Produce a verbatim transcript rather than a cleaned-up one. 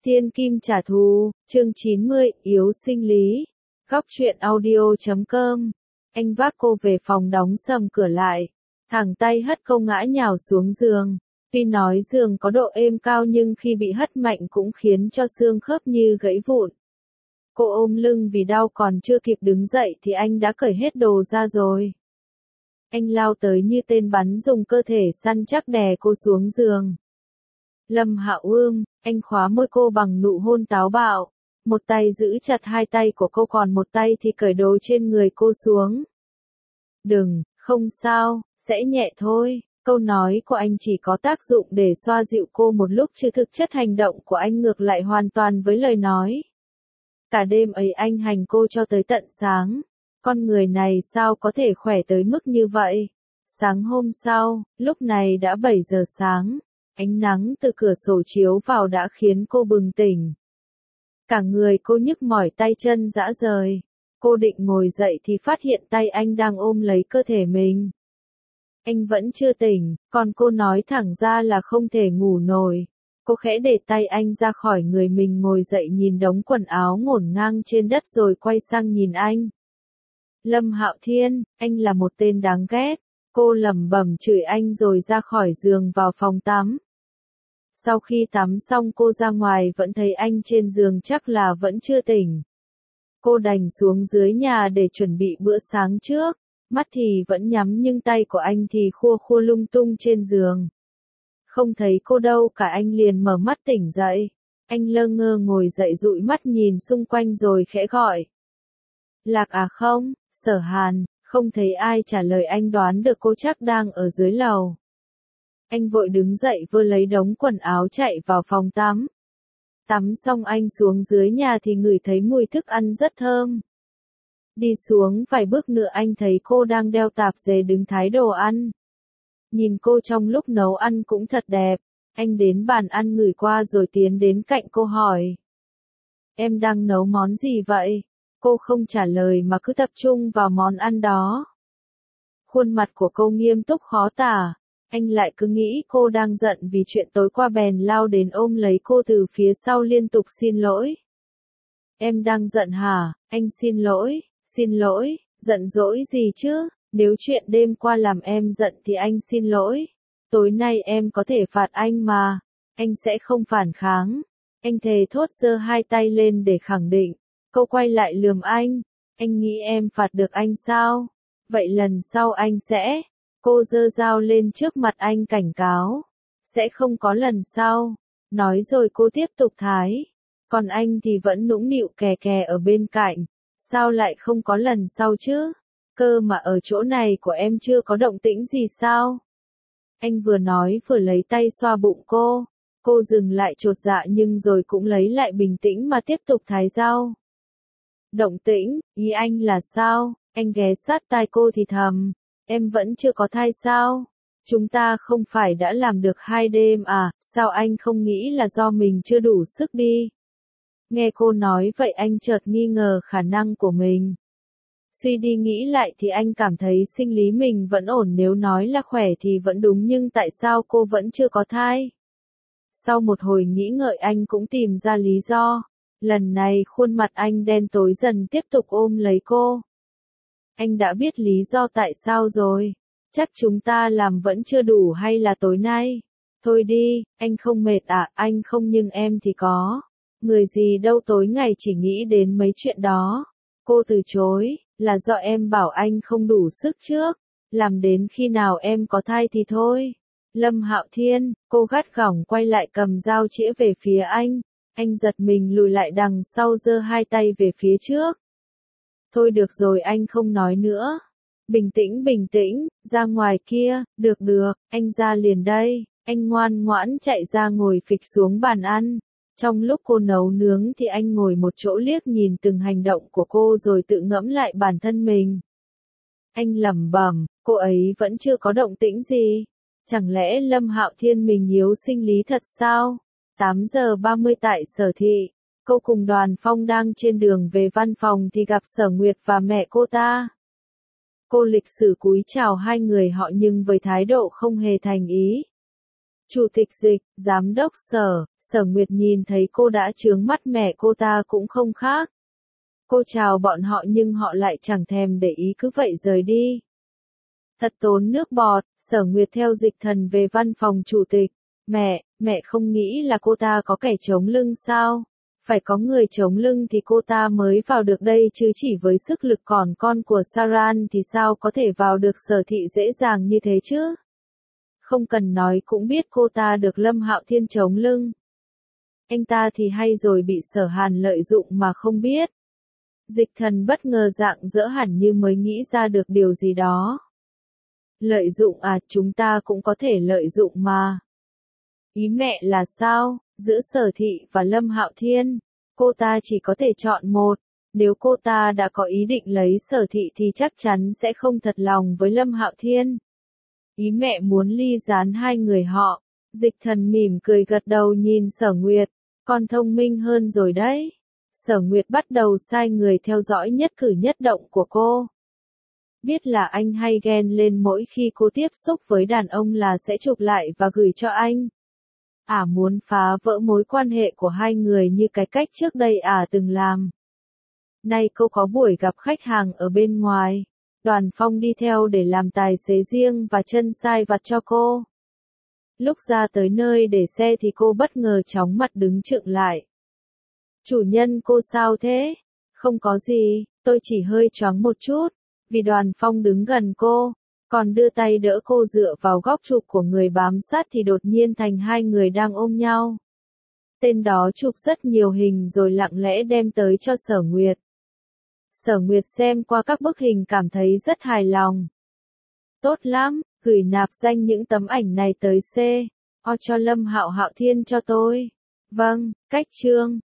Thiên kim trả thù, chương chín mươi, yếu sinh lý. Góc truyện audio chấm com. Anh vác cô về phòng đóng sầm cửa lại. Thẳng tay hất cô ngã nhào xuống giường. Tuy nói giường có độ êm cao nhưng khi bị hất mạnh cũng khiến cho xương khớp như gãy vụn. Cô ôm lưng vì đau còn chưa kịp đứng dậy thì anh đã cởi hết đồ ra rồi. Anh lao tới như tên bắn dùng cơ thể săn chắc đè cô xuống giường. Lâm Hạo Ương, anh khóa môi cô bằng nụ hôn táo bạo. Một tay giữ chặt hai tay của cô còn một tay thì cởi đồ trên người cô xuống. Đừng, không sao, sẽ nhẹ thôi. Câu nói của anh chỉ có tác dụng để xoa dịu cô một lúc chứ thực chất hành động của anh ngược lại hoàn toàn với lời nói. Cả đêm ấy anh hành cô cho tới tận sáng. Con người này sao có thể khỏe tới mức như vậy? Sáng hôm sau, lúc này đã bảy giờ sáng. Ánh nắng từ cửa sổ chiếu vào đã khiến cô bừng tỉnh. Cả người cô nhức mỏi tay chân rã rời. Cô định ngồi dậy thì phát hiện tay anh đang ôm lấy cơ thể mình. Anh vẫn chưa tỉnh, còn cô nói thẳng ra là không thể ngủ nổi. Cô khẽ để tay anh ra khỏi người mình ngồi dậy nhìn đống quần áo ngổn ngang trên đất rồi quay sang nhìn anh. Lâm Hạo Thiên, anh là một tên đáng ghét. Cô lẩm bẩm chửi anh rồi ra khỏi giường vào phòng tắm. Sau khi tắm xong cô ra ngoài vẫn thấy anh trên giường chắc là vẫn chưa tỉnh. Cô đành xuống dưới nhà để chuẩn bị bữa sáng trước. Mắt thì vẫn nhắm nhưng tay của anh thì khua khua lung tung trên giường. Không thấy cô đâu cả anh liền mở mắt tỉnh dậy. Anh lơ ngơ ngồi dậy dụi mắt nhìn xung quanh rồi khẽ gọi. Lạc à không, Sở Hàn, không thấy ai trả lời anh đoán được cô chắc đang ở dưới lầu. Anh vội đứng dậy vơ lấy đống quần áo chạy vào phòng tắm. Tắm xong anh xuống dưới nhà thì ngửi thấy mùi thức ăn rất thơm. Đi xuống vài bước nữa anh thấy cô đang đeo tạp dề đứng thái đồ ăn. Nhìn cô trong lúc nấu ăn cũng thật đẹp. Anh đến bàn ăn ngửi qua rồi tiến đến cạnh cô hỏi. Em đang nấu món gì vậy? Cô không trả lời mà cứ tập trung vào món ăn đó. Khuôn mặt của cô nghiêm túc khó tả. Anh lại cứ nghĩ cô đang giận vì chuyện tối qua bèn lao đến ôm lấy cô từ phía sau liên tục xin lỗi. Em đang giận hả? Anh xin lỗi, xin lỗi, giận dỗi gì chứ? Nếu chuyện đêm qua làm em giận thì anh xin lỗi. Tối nay em có thể phạt anh mà. Anh sẽ không phản kháng. Anh thề thốt giơ hai tay lên để khẳng định. Cô quay lại lườm anh. Anh nghĩ em phạt được anh sao? Vậy lần sau anh sẽ... Cô giơ dao lên trước mặt anh cảnh cáo. Sẽ không có lần sau. Nói rồi cô tiếp tục thái. Còn anh thì vẫn nũng nịu kè kè ở bên cạnh. Sao lại không có lần sau chứ? Cơ mà ở chỗ này của em chưa có động tĩnh gì sao? Anh vừa nói vừa lấy tay xoa bụng cô. Cô dừng lại chột dạ nhưng rồi cũng lấy lại bình tĩnh mà tiếp tục thái rau. Động tĩnh, ý anh là sao? Anh ghé sát tai cô thì thầm. Em vẫn chưa có thai sao? Chúng ta không phải đã làm được hai đêm à, sao anh không nghĩ là do mình chưa đủ sức đi? Nghe cô nói vậy anh chợt nghi ngờ khả năng của mình. Suy đi nghĩ lại thì anh cảm thấy sinh lý mình vẫn ổn, nếu nói là khỏe thì vẫn đúng nhưng tại sao cô vẫn chưa có thai? Sau một hồi nghĩ ngợi anh cũng tìm ra lý do. Lần này khuôn mặt anh đen tối dần tiếp tục ôm lấy cô. Anh đã biết lý do tại sao rồi. Chắc chúng ta làm vẫn chưa đủ hay là tối nay? Thôi đi, anh không mệt à? Anh không nhưng em thì có. Người gì đâu tối ngày chỉ nghĩ đến mấy chuyện đó. Cô từ chối, là do em bảo anh không đủ sức trước. Làm đến khi nào em có thai thì thôi. Lâm Hạo Thiên, cô gắt gỏng quay lại cầm dao chĩa về phía anh. Anh giật mình lùi lại đằng sau giơ hai tay về phía trước. Thôi được rồi anh không nói nữa. Bình tĩnh bình tĩnh, ra ngoài kia, được được, anh ra liền đây. Anh ngoan ngoãn chạy ra ngồi phịch xuống bàn ăn. Trong lúc cô nấu nướng thì anh ngồi một chỗ liếc nhìn từng hành động của cô rồi tự ngẫm lại bản thân mình. Anh lẩm bẩm, cô ấy vẫn chưa có động tĩnh gì. Chẳng lẽ Lâm Hạo Thiên mình yếu sinh lý thật sao? tám giờ ba mươi tại Sở Thị. Cô cùng Đoàn Phong đang trên đường về văn phòng thì gặp Sở Nguyệt và mẹ cô ta. Cô lịch sự cúi chào hai người họ nhưng với thái độ không hề thành ý. Chủ tịch Dịch, giám đốc Sở, Sở Nguyệt nhìn thấy cô đã chướng mắt mẹ cô ta cũng không khác. Cô chào bọn họ nhưng họ lại chẳng thèm để ý cứ vậy rời đi. Thật tốn nước bọt, Sở Nguyệt theo Dịch Thần về văn phòng chủ tịch. Mẹ, mẹ không nghĩ là cô ta có kẻ chống lưng sao? Phải có người chống lưng thì cô ta mới vào được đây chứ chỉ với sức lực còn con của Saran thì sao có thể vào được Sở Thị dễ dàng như thế chứ? Không cần nói cũng biết cô ta được Lâm Hạo Thiên chống lưng. Anh ta thì hay rồi bị Sở Hàn lợi dụng mà không biết. Dịch Thần bất ngờ rạng rỡ hẳn như mới nghĩ ra được điều gì đó. Lợi dụng à, chúng ta cũng có thể lợi dụng mà. Ý mẹ là sao? Giữa Sở Thị và Lâm Hạo Thiên, cô ta chỉ có thể chọn một. Nếu cô ta đã có ý định lấy Sở Thị thì chắc chắn sẽ không thật lòng với Lâm Hạo Thiên. Ý mẹ muốn ly gián hai người họ. Dịch Thần mỉm cười gật đầu nhìn Sở Nguyệt. Con thông minh hơn rồi đấy. Sở Nguyệt bắt đầu sai người theo dõi nhất cử nhất động của cô. Biết là anh hay ghen lên mỗi khi cô tiếp xúc với đàn ông là sẽ chụp lại và gửi cho anh. Ả à muốn phá vỡ mối quan hệ của hai người như cái cách trước đây Ả à từng làm. Nay cô có buổi gặp khách hàng ở bên ngoài. Đoàn Phong đi theo để làm tài xế riêng và chân sai vặt cho cô. Lúc ra tới nơi để xe thì cô bất ngờ chóng mặt đứng chựng lại. Chủ nhân cô sao thế? Không có gì, tôi chỉ hơi choáng một chút. Vì Đoàn Phong đứng gần cô, còn đưa tay đỡ cô dựa vào góc chụp của người bám sát thì đột nhiên thành hai người đang ôm nhau. Tên đó chụp rất nhiều hình rồi lặng lẽ đem tới cho Sở Nguyệt. Sở Nguyệt xem qua các bức hình cảm thấy rất hài lòng. Tốt lắm, gửi nạp danh những tấm ảnh này tới C. O cho Lâm Hạo Hạo Thiên cho tôi. Vâng, cách chương.